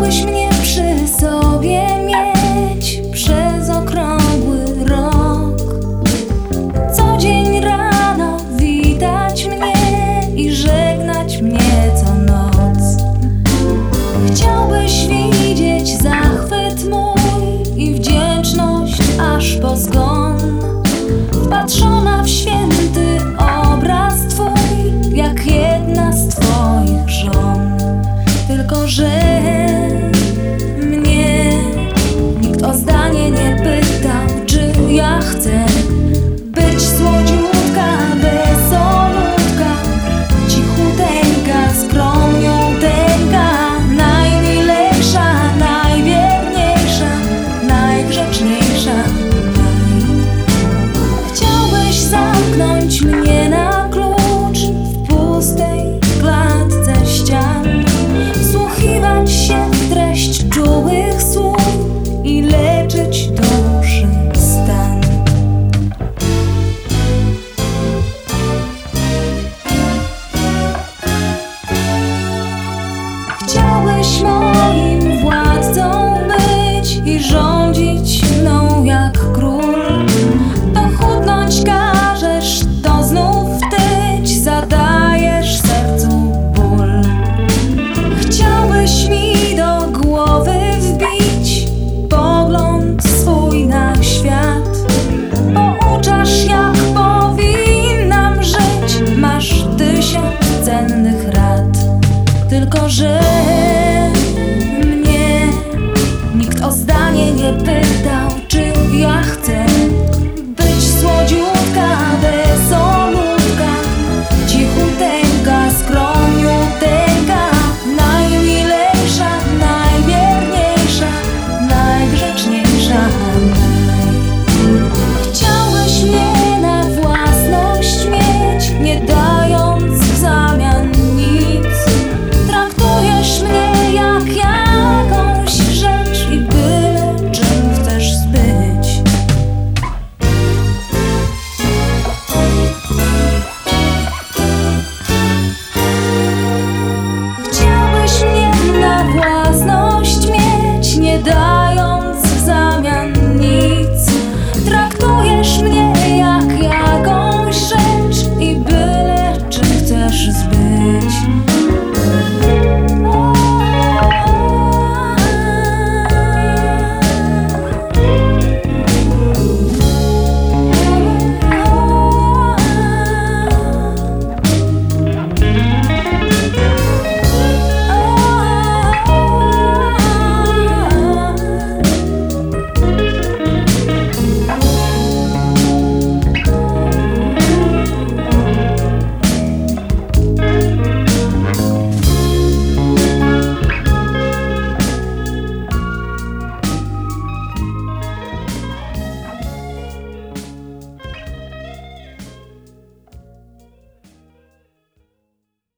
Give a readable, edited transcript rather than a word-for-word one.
Chciałbyś mnie przy sobie mieć przez okrągły rok. Co dzień rano witać mnie i żegnać mnie co noc. Chciałbyś widzieć zachwyt mój i wdzięczność aż po zgon. Wpatrzona w święty obraz Twój, jak jedna z Twoich żon. Tylko że mnie nikt o zdanie nie pytał, czy ja chcę być słodziutka, wesolutka, cichuteńka, skromniuteńka, najmilejsza, najwierniejsza, najgrzeczniejsza. Chciałbyś zamknąć mnie na klucz w pustej klatce ścian, wsłuchiwać się w treść czułych słów i leczyć duszy stan. Chciałbyś